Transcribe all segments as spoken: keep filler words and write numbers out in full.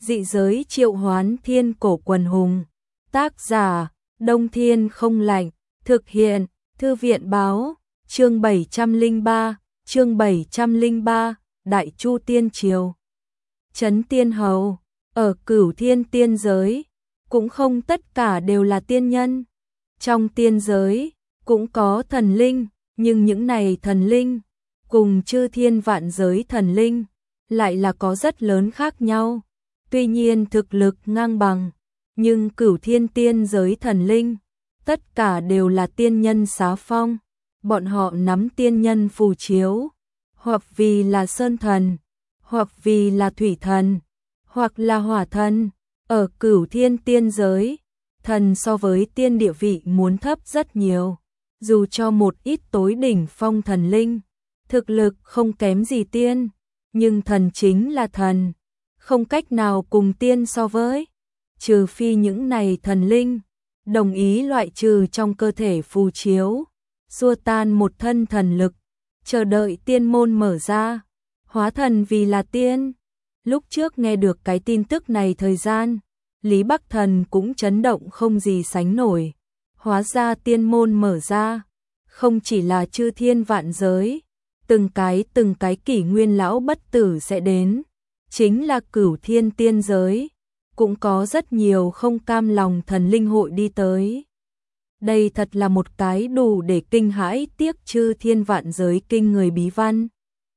Dị giới triệu hoán thiên cổ quần hùng. Tác giả, Đông Thiên không lạnh. Thực hiện, Thư viện báo. Chương bảy trăm lẻ ba, chương bảy trăm lẻ ba, Đại Chu Tiên Triều. Trấn Tiên Hầu, ở Cửu Thiên tiên giới, cũng không tất cả đều là tiên nhân. Trong tiên giới, cũng có thần linh, nhưng những này thần linh, cùng chư thiên vạn giới thần linh, lại là có rất lớn khác nhau. Tuy nhiên thực lực ngang bằng, nhưng Cửu Thiên tiên giới thần linh, tất cả đều là tiên nhân xá phong. Bọn họ nắm tiên nhân phù chiếu, hoặc vì là sơn thần, hoặc vì là thủy thần, hoặc là hỏa thần. Ở Cửu Thiên tiên giới, thần so với tiên địa vị muốn thấp rất nhiều. Dù cho một ít tối đỉnh phong thần linh, thực lực không kém gì tiên, nhưng thần chính là thần, không cách nào cùng tiên so với. Trừ phi những này thần linh đồng ý loại trừ trong cơ thể phù chiếu, xua tan một thân thần lực, chờ đợi tiên môn mở ra, hóa thần vì là tiên. Lúc trước nghe được cái tin tức này thời gian, Lý Bắc Thần cũng chấn động không gì sánh nổi. Hóa ra tiên môn mở ra, không chỉ là chư thiên vạn giới, từng cái từng cái kỷ nguyên lão bất tử sẽ đến, chính là Cửu Thiên tiên giới, cũng có rất nhiều không cam lòng thần linh hội đi tới. Đây thật là một cái đủ để kinh hãi tiếc chư thiên vạn giới kinh người bí văn.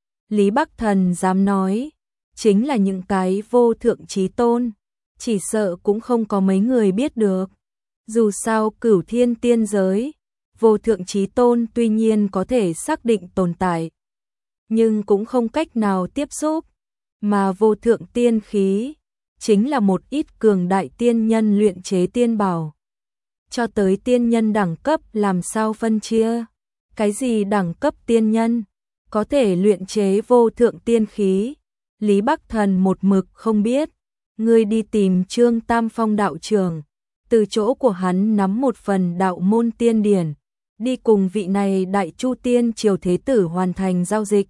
Lý Bắc Thần dám nói, chính là những cái vô thượng chí tôn, chỉ sợ cũng không có mấy người biết được. Dù sao Cửu Thiên tiên giới, vô thượng chí tôn tuy nhiên có thể xác định tồn tại, nhưng cũng không cách nào tiếp xúc, mà vô thượng tiên khí chính là một ít cường đại tiên nhân luyện chế tiên bảo. Cho tới tiên nhân đẳng cấp làm sao phân chia? Cái gì đẳng cấp tiên nhân có thể luyện chế vô thượng tiên khí? Lý Bắc Thần một mực không biết. Ngươi đi tìm Trương Tam Phong đạo trưởng, từ chỗ của hắn nắm một phần đạo môn tiên điển, đi cùng vị này Đại Chu Tiên Triều thế tử hoàn thành giao dịch.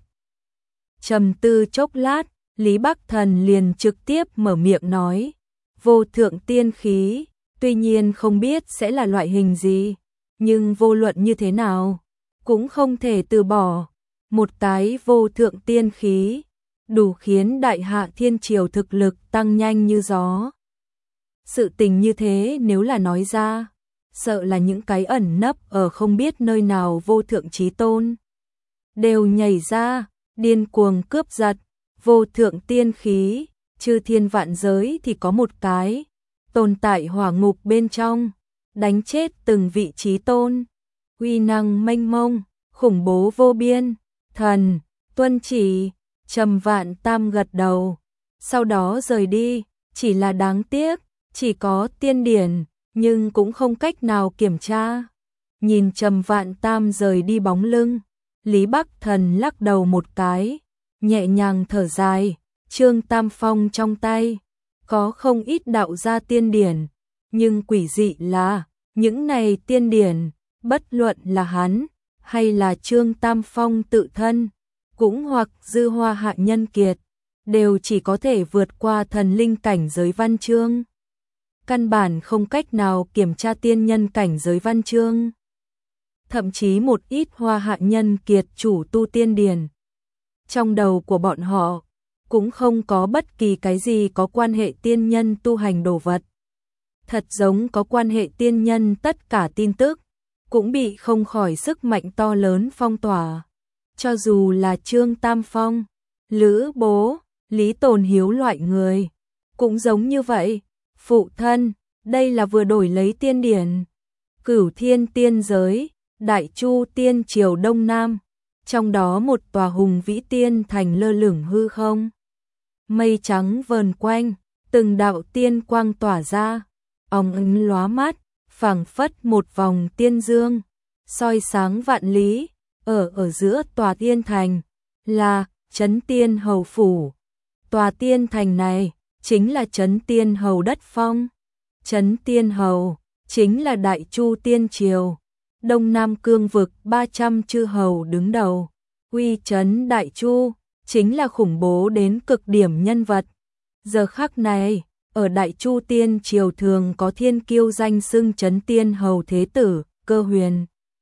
Trầm tư chốc lát, Lý Bắc Thần liền trực tiếp mở miệng nói, vô thượng tiên khí, tuy nhiên không biết sẽ là loại hình gì, nhưng vô luận như thế nào, cũng không thể từ bỏ. Một cái vô thượng tiên khí, đủ khiến Đại Hạ Thiên Triều thực lực tăng nhanh như gió. Sự tình như thế nếu là nói ra, sợ là những cái ẩn nấp ở không biết nơi nào vô thượng chí tôn đều nhảy ra, điên cuồng cướp giật. Vô thượng tiên khí, chư thiên vạn giới thì có một cái, tồn tại hỏa ngục bên trong, đánh chết từng vị chí tôn, uy năng mênh mông, khủng bố vô biên. Thần, tuân chỉ. Trầm Vạn Tam gật đầu, sau đó rời đi. Chỉ là đáng tiếc, chỉ có tiên điển, nhưng cũng không cách nào kiểm tra. Nhìn Trầm Vạn Tam rời đi bóng lưng, Lý Bắc Thần lắc đầu một cái, nhẹ nhàng thở dài. Trương Tam Phong trong tay có không ít đạo gia tiên điển, nhưng quỷ dị là những này tiên điển, bất luận là hắn hay là Trương Tam Phong tự thân, cũng hoặc Dư Hoa hạ nhân kiệt, đều chỉ có thể vượt qua thần linh cảnh giới văn chương, căn bản không cách nào kiểm tra tiên nhân cảnh giới văn chương. Thậm chí một ít Hoa hạ nhân kiệt chủ tu tiên điển, trong đầu của bọn họ cũng không có bất kỳ cái gì có quan hệ tiên nhân tu hành đồ vật. Thật giống có quan hệ tiên nhân tất cả tin tức, cũng bị không khỏi sức mạnh to lớn phong tỏa. Cho dù là Trương Tam Phong, Lữ Bố, Lý Tồn Hiếu loại người, cũng giống như vậy. Phụ thân, đây là vừa đổi lấy tiên điển. Cửu Thiên tiên giới, Đại Chu Tiên Triều Đông Nam, trong đó một tòa hùng vĩ tiên thành lơ lửng hư không. Mây trắng vờn quanh, từng đạo tiên quang tỏa ra, óng ánh lóa mắt, phảng phất một vòng tiên dương, soi sáng vạn lý. Ở ở giữa tòa tiên thành là Trấn Tiên Hầu phủ. Tòa tiên thành này chính là Trấn Tiên Hầu đất phong. Trấn Tiên Hầu chính là Đại Chu Tiên Triều, Đông Nam cương vực ba trăm chư hầu đứng đầu. Uy trấn Đại Chu chính là khủng bố đến cực điểm nhân vật. Giờ khắc này, ở Đại Chu Tiên Triều thường có thiên kiêu danh xưng Chấn Tiên Hầu Thế Tử, Cơ Huyền.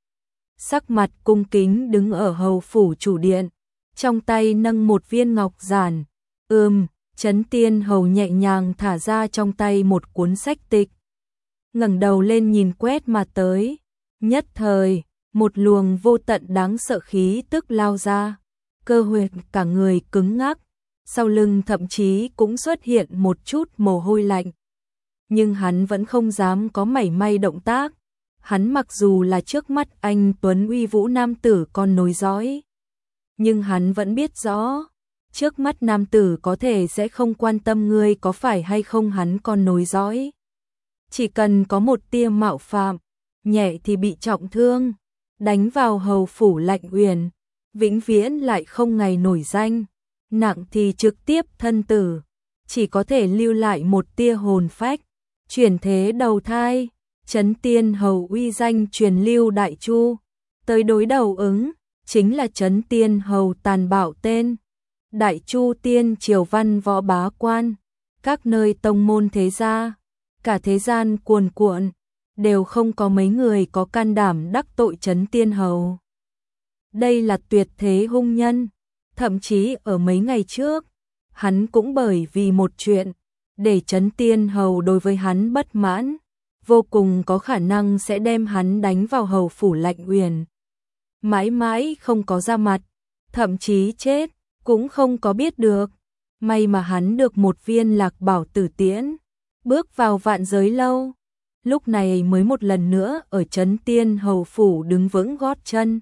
Sắc mặt cung kính đứng ở hầu phủ chủ điện, trong tay nâng một viên ngọc giản. Ừm, Chấn Tiên Hầu nhẹ nhàng thả ra trong tay một cuốn sách tịch. Ngẩng đầu lên nhìn quét mà tới, nhất thời, một luồng vô tận đáng sợ khí tức lao ra. Cơ Huyền cả người cứng ngắc, sau lưng thậm chí cũng xuất hiện một chút mồ hôi lạnh. Nhưng hắn vẫn không dám có mảy may động tác. Hắn mặc dù là trước mắt anh tuấn uy vũ nam tử con nối dõi, nhưng hắn vẫn biết rõ, trước mắt nam tử có thể sẽ không quan tâm ngươi có phải hay không hắn con nối dõi. Chỉ cần có một tia mạo phạm, nhẹ thì bị trọng thương, đánh vào hầu phủ Lạnh Uyển, vĩnh viễn lại không ngày nổi danh, nặng thì trực tiếp thân tử, chỉ có thể lưu lại một tia hồn phách, chuyển thế đầu thai. Chấn Tiên Hầu uy danh truyền lưu Đại Chu, tới đối đầu ứng, chính là Chấn Tiên Hầu tàn bạo tên. Đại Chu Tiên Triều văn võ bá quan, các nơi tông môn thế gia, cả thế gian cuồn cuộn, đều không có mấy người có can đảm đắc tội Chấn Tiên Hầu. Đây là tuyệt thế hung nhân, thậm chí ở mấy ngày trước, hắn cũng bởi vì một chuyện, để Chấn Tiên Hầu đối với hắn bất mãn, vô cùng có khả năng sẽ đem hắn đánh vào hầu phủ Lạnh Uyển. Mãi mãi không có ra mặt, thậm chí chết, cũng không có biết được. May mà hắn được một viên Lạc Bảo Tử tiễn, bước vào Vạn Giới Lâu. Lúc này mới một lần nữa ở Chấn Tiên Hầu phủ đứng vững gót chân.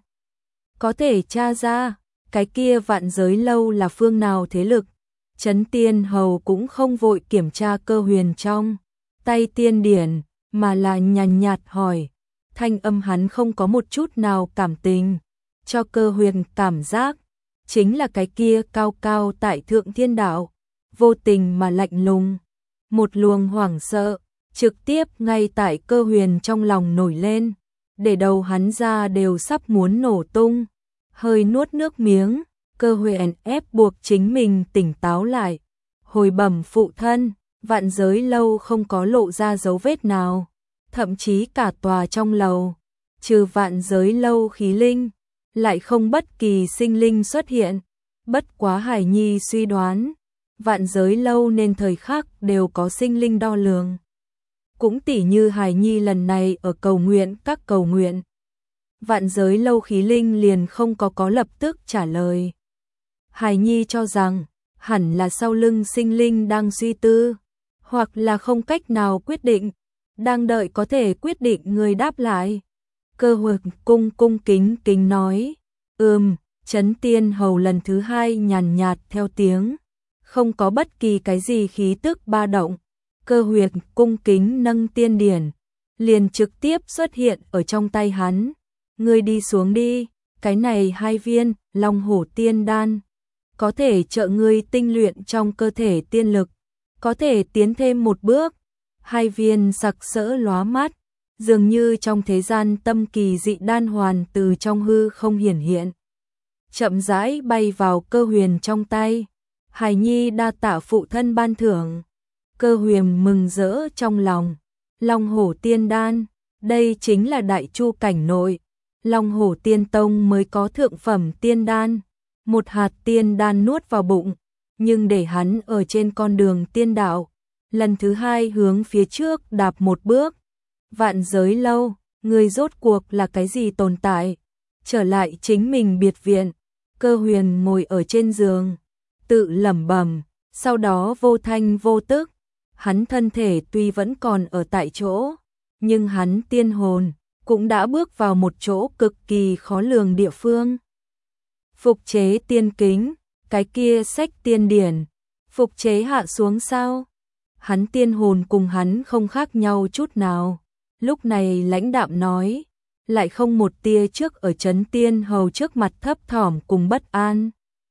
Có thể tra ra, cái kia Vạn Giới Lâu là phương nào thế lực. Chấn Tiên Hầu cũng không vội kiểm tra Cơ Huyền trong tay tiên điển, mà là nhàn nhạt hỏi. Thanh âm hắn không có một chút nào cảm tình, cho Cơ Huyền cảm giác chính là cái kia cao cao tại thượng thiên đạo, vô tình mà lạnh lùng. Một luồng hoảng sợ trực tiếp ngay tại Cơ Huyền trong lòng nổi lên, để đầu hắn ra đều sắp muốn nổ tung. Hơi nuốt nước miếng, Cơ Huyền ép buộc chính mình tỉnh táo lại, hồi bẩm phụ thân, Vạn Giới Lâu không có lộ ra dấu vết nào, thậm chí cả tòa trong lầu, trừ Vạn Giới Lâu khí linh, lại không bất kỳ sinh linh xuất hiện. Bất quá Hải Nhi suy đoán, Vạn Giới Lâu nên thời khắc đều có sinh linh đo lường. Cũng tỉ như Hải Nhi lần này ở cầu nguyện các cầu nguyện, Vạn Giới Lâu khí linh liền không có có lập tức trả lời. Hải Nhi cho rằng, hẳn là sau lưng sinh linh đang suy tư, hoặc là không cách nào quyết định, đang đợi có thể quyết định người đáp lại. Cơ Huyền cung cung kính kính nói, ừm, Chấn Tiên Hầu lần thứ hai nhàn nhạt theo tiếng, không có bất kỳ cái gì khí tức ba động. Cơ Huyền cung kính nâng tiên điển, liền trực tiếp xuất hiện ở trong tay hắn. Ngươi đi xuống đi, cái này hai viên Long Hổ Tiên Đan có thể trợ ngươi tinh luyện trong cơ thể tiên lực, có thể tiến thêm một bước. Hai viên sặc sỡ lóa mắt, dường như trong thế gian tâm kỳ dị đan hoàn từ trong hư không hiển hiện, chậm rãi bay vào Cơ Huyền trong tay. Hải Nhi đa tạ phụ thân ban thưởng. Cơ Huyền mừng rỡ trong lòng. Long Hổ Tiên Đan, đây chính là Đại Chu cảnh nội, Long Hổ Tiên Tông mới có thượng phẩm tiên đan. Một hạt tiên đan nuốt vào bụng, nhưng để hắn ở trên con đường tiên đạo, lần thứ hai hướng phía trước đạp một bước. Vạn Giới Lâu, người rốt cuộc là cái gì tồn tại? Trở lại chính mình biệt viện, Cơ Huyền ngồi ở trên giường, tự lẩm bẩm, sau đó vô thanh vô tức, hắn thân thể tuy vẫn còn ở tại chỗ, nhưng hắn tiên hồn cũng đã bước vào một chỗ cực kỳ khó lường địa phương. Phục chế tiên kính, cái kia sách tiên điển, phục chế hạ xuống sao? Hắn tiên hồn cùng hắn không khác nhau chút nào. Lúc này lãnh đạm nói, lại không một tia trước ở Chấn Tiên Hầu trước mặt thấp thỏm cùng bất an.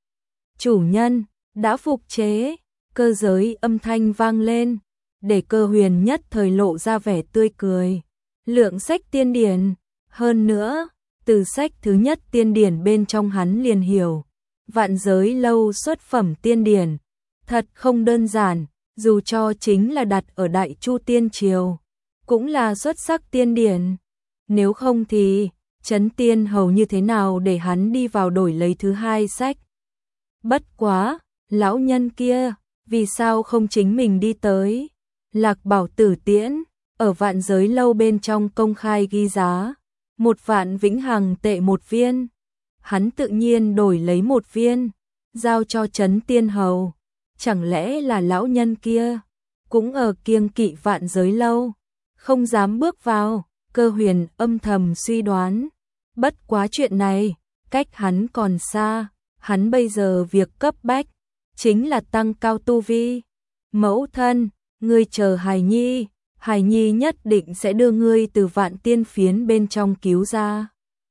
Chủ nhân, đã phục chế, cơ giới âm thanh vang lên, để Cơ Huyền nhất thời lộ ra vẻ tươi cười. Lượng sách tiên điển, hơn nữa, từ sách thứ nhất tiên điển bên trong hắn liền hiểu, Vạn Giới Lâu xuất phẩm tiên điển, thật không đơn giản, dù cho chính là đặt ở Đại Chu Tiên Triều, cũng là xuất sắc tiên điển. Nếu không thì, Trấn Tiên Hầu như thế nào để hắn đi vào đổi lấy thứ hai sách? Bất quá, lão nhân kia, vì sao không chính mình đi tới? Lạc Bảo Tử Tiễn, ở Vạn Giới Lâu bên trong công khai ghi giá, một vạn vĩnh hằng tệ một viên. Hắn tự nhiên đổi lấy một viên, giao cho Trấn Tiên Hầu. Chẳng lẽ là lão nhân kia, cũng ở kiêng kỵ Vạn Giới Lâu, không dám bước vào? Cơ Huyền âm thầm suy đoán. Bất quá chuyện này, cách hắn còn xa, hắn bây giờ việc cấp bách, chính là tăng cao tu vi. Mẫu thân, ngươi chờ hài nhi, hài nhi nhất định sẽ đưa ngươi từ vạn tiên phiến bên trong cứu ra.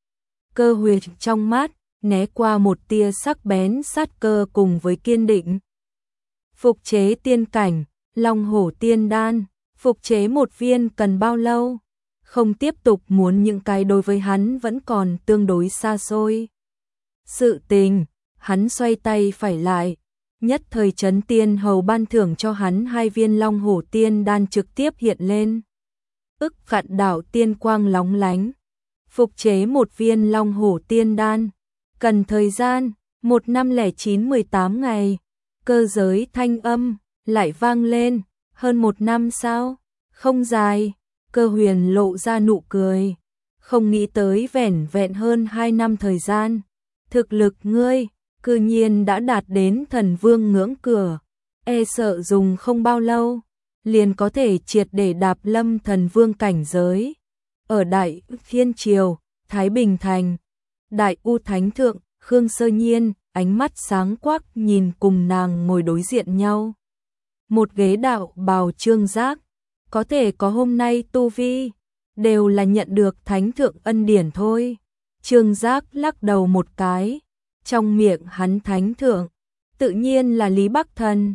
Cơ Huyền trong mắt, né qua một tia sắc bén sát cơ cùng với kiên định. Phục chế tiên cảnh, Long Hổ Tiên Đan, phục chế một viên cần bao lâu? Không tiếp tục muốn những cái đối với hắn vẫn còn tương đối xa xôi. Sự tình, hắn xoay tay phải lại, nhất thời Trấn Tiên Hầu ban thưởng cho hắn hai viên Long Hổ Tiên Đan trực tiếp hiện lên. Ức Vạn Đạo tiên quang lóng lánh, phục chế một viên Long Hổ Tiên Đan, cần thời gian một năm lẻ chín mười tám ngày. Cơ giới thanh âm lại vang lên, hơn một năm sao? Không dài. Cơ Huyền lộ ra nụ cười, không nghĩ tới vẻn vẹn hơn hai năm thời gian, thực lực ngươi cư nhiên đã đạt đến thần vương ngưỡng cửa, e sợ dùng không bao lâu, liền có thể triệt để đạp lâm thần vương cảnh giới. Ở Đại Thiên Triều, Thái Bình Thành, Đại U Thánh Thượng, Khương Sơ Nhiên, ánh mắt sáng quắc nhìn cùng nàng ngồi đối diện nhau. Một ghế đạo bào Trương Giác, có thể có hôm nay tu vi, đều là nhận được Thánh Thượng ân điển thôi. Trương Giác lắc đầu một cái, trong miệng hắn Thánh Thượng, tự nhiên là Lý Bắc Thần.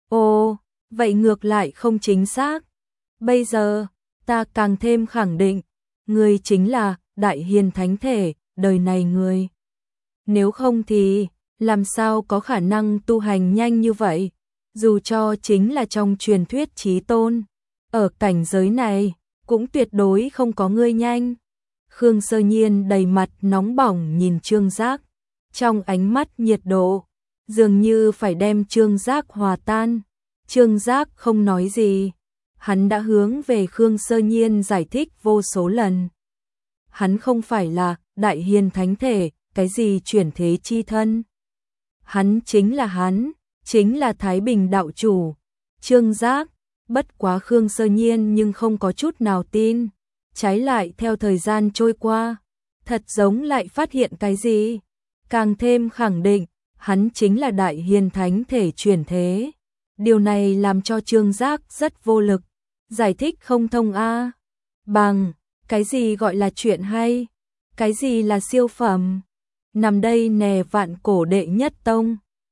Ồ, vậy ngược lại không chính xác. Bây giờ, ta càng thêm khẳng định, người chính là Đại Hiền Thánh Thể, đời này người. Nếu không thì, làm sao có khả năng tu hành nhanh như vậy, dù cho chính là trong truyền thuyết chí tôn. Ở cảnh giới này, cũng tuyệt đối không có ngươi nhanh. Khương Sơ Nhiên đầy mặt nóng bỏng nhìn Trương Giác, trong ánh mắt nhiệt độ, dường như phải đem Trương Giác hòa tan. Trương Giác không nói gì, hắn đã hướng về Khương Sơ Nhiên giải thích vô số lần. Hắn không phải là Đại Hiền Thánh Thể, cái gì chuyển thế chi thân. Hắn chính là hắn, chính là Thái Bình đạo chủ. Trương Giác, bất quá Khương Sơ Nhiên nhưng không có chút nào tin, trái lại theo thời gian trôi qua, thật giống lại phát hiện cái gì, càng thêm khẳng định, hắn chính là Đại Hiền Thánh Thể chuyển thế. Điều này làm cho Trương Giác rất vô lực, giải thích không thông a. Bằng, cái gì gọi là chuyện hay, cái gì là siêu phẩm, nằm đây nè vạn cổ đệ nhất tông,